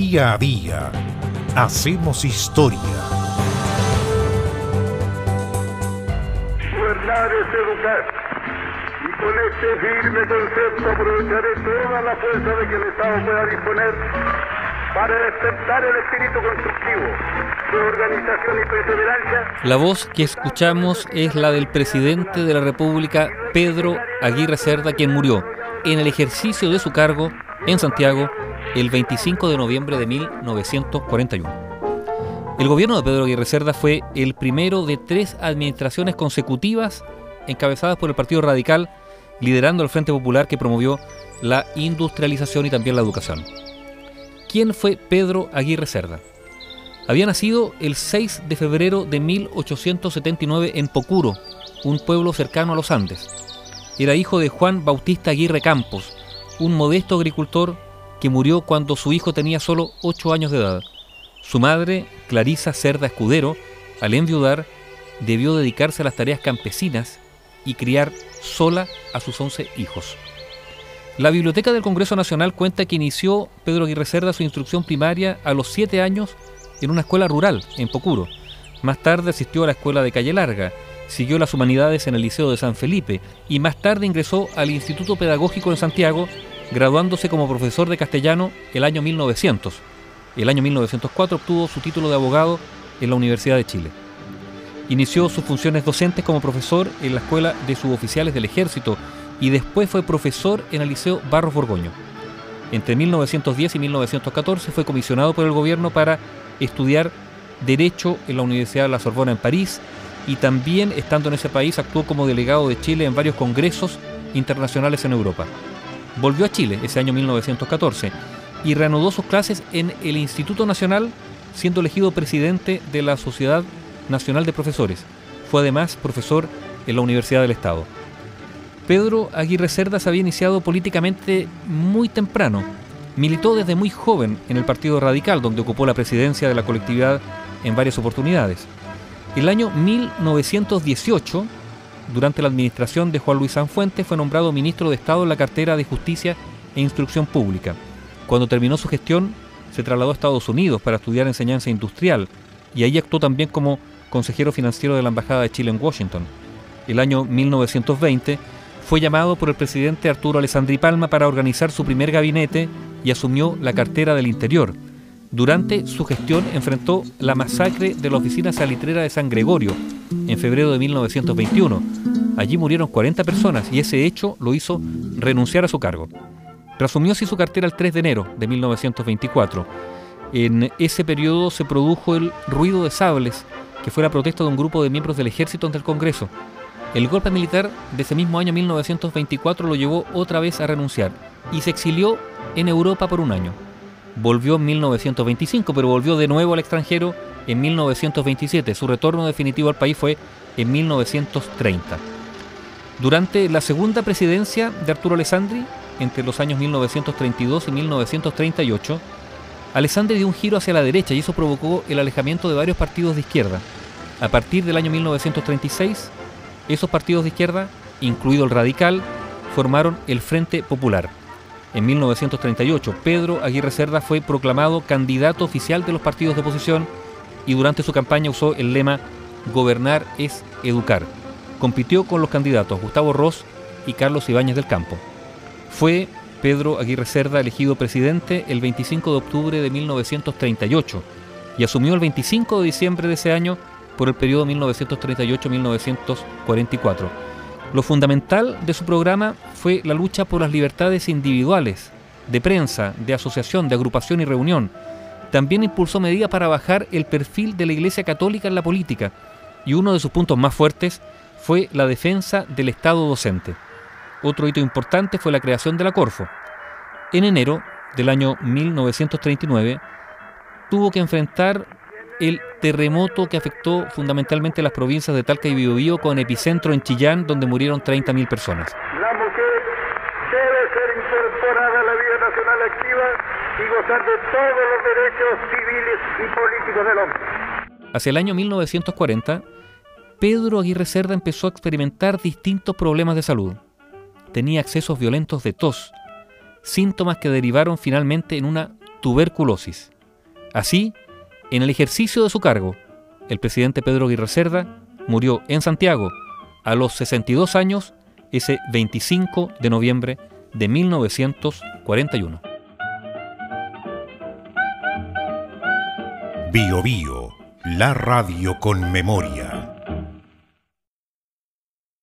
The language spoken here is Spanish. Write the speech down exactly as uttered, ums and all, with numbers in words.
Día a día hacemos historia. Gobernar es educar. Y con este firme concepto aprovecharé toda la fuerza de que el Estado pueda disponer para despertar el espíritu constructivo de organización y perseverancia. La voz que escuchamos es la del presidente de la República, Pedro Aguirre Cerda, quien murió en el ejercicio de su cargo en Santiago el veinticinco de noviembre de mil novecientos cuarenta y uno. El gobierno de Pedro Aguirre Cerda fue el primero de tres administraciones consecutivas encabezadas por el Partido Radical, liderando el Frente Popular que promovió la industrialización y también la educación. ¿Quién fue Pedro Aguirre Cerda? Había nacido el seis de febrero de mil ochocientos setenta y nueve en Pocuro, un pueblo cercano a los Andes. Era hijo de Juan Bautista Aguirre Campos, un modesto agricultor que murió cuando su hijo tenía solo ocho años de edad. Su madre, Clarisa Cerda Escudero, al enviudar, debió dedicarse a las tareas campesinas y criar sola a sus once hijos. La Biblioteca del Congreso Nacional cuenta que inició Pedro Aguirre Cerda su instrucción primaria a los siete años en una escuela rural, en Pocuro. Más tarde asistió a la escuela de Calle Larga, siguió las humanidades en el Liceo de San Felipe y más tarde ingresó al Instituto Pedagógico en Santiago, graduándose como profesor de castellano el año mil novecientos. El año mil novecientos cuatro obtuvo su título de abogado en la Universidad de Chile. Inició sus funciones docentes como profesor en la Escuela de Suboficiales del Ejército y después fue profesor en el Liceo Barros Borgoño. Entre mil novecientos diez y mil novecientos catorce fue comisionado por el gobierno para estudiar Derecho en la Universidad de la Sorbona en París y también, estando en ese país, actuó como delegado de Chile en varios congresos internacionales en Europa. Volvió a Chile ese año mil novecientos catorce y reanudó sus clases en el Instituto Nacional, siendo elegido presidente de la Sociedad Nacional de Profesores. Fue además profesor en la Universidad del Estado. Pedro Aguirre Cerda se había iniciado políticamente muy temprano. Militó desde muy joven en el Partido Radical, donde ocupó la presidencia de la colectividad en varias oportunidades. El año mil novecientos dieciocho, durante la administración de Juan Luis Sanfuentes, fue nombrado ministro de Estado en la cartera de Justicia e Instrucción Pública. Cuando terminó su gestión, se trasladó a Estados Unidos para estudiar enseñanza industrial y ahí actuó también como consejero financiero de la Embajada de Chile en Washington. El año mil novecientos veinte fue llamado por el presidente Arturo Alessandri Palma para organizar su primer gabinete y asumió la cartera del Interior. Durante su gestión enfrentó la masacre de la oficina salitrera de San Gregorio en febrero de mil novecientos veintiuno. Allí murieron cuarenta personas y ese hecho lo hizo renunciar a su cargo. Reasumió así su cartera el tres de enero de mil novecientos veinticuatro. En ese periodo se produjo el ruido de sables, que fue la protesta de un grupo de miembros del ejército ante el Congreso. El golpe militar de ese mismo año mil novecientos veinticuatro lo llevó otra vez a renunciar y se exilió en Europa por un año. Volvió en mil novecientos veinticinco, pero volvió de nuevo al extranjero en mil novecientos veintisiete. Su retorno definitivo al país fue en mil novecientos treinta. Durante la segunda presidencia de Arturo Alessandri, entre los años mil novecientos treinta y dos y mil novecientos treinta y ocho, Alessandri dio un giro hacia la derecha y eso provocó el alejamiento de varios partidos de izquierda. A partir del año mil novecientos treinta y seis, esos partidos de izquierda, incluido el Radical, formaron el Frente Popular. En mil novecientos treinta y ocho, Pedro Aguirre Cerda fue proclamado candidato oficial de los partidos de oposición y durante su campaña usó el lema «Gobernar es educar». Compitió con los candidatos Gustavo Ross y Carlos Ibáñez del Campo. Fue Pedro Aguirre Cerda elegido presidente el veinticinco de octubre de mil novecientos treinta y ocho y asumió el veinticinco de diciembre de ese año por el periodo mil novecientos treinta y ocho a mil novecientos cuarenta y cuatro. Lo fundamental de su programa fue la lucha por las libertades individuales, de prensa, de asociación, de agrupación y reunión. También impulsó medidas para bajar el perfil de la Iglesia Católica en la política, y uno de sus puntos más fuertes fue la defensa del Estado docente. Otro hito importante fue la creación de la Corfo. En enero del año mil novecientos treinta y nueve, tuvo que enfrentar el terremoto que afectó fundamentalmente las provincias de Talca y Biobío, con epicentro en Chillán, donde murieron treinta mil personas. La mujer debe ser incorporada a la vida nacional activa y gozar de todos los derechos civiles y políticos del hombre. Hacia el año mil novecientos cuarenta, Pedro Aguirre Cerda empezó a experimentar distintos problemas de salud. Tenía accesos violentos de tos, síntomas que derivaron finalmente en una tuberculosis. Así, en el ejercicio de su cargo, el presidente Pedro Aguirre Cerda murió en Santiago a los sesenta y dos años ese veinticinco de noviembre de mil novecientos cuarenta y uno. Bio Bio, la radio con memoria.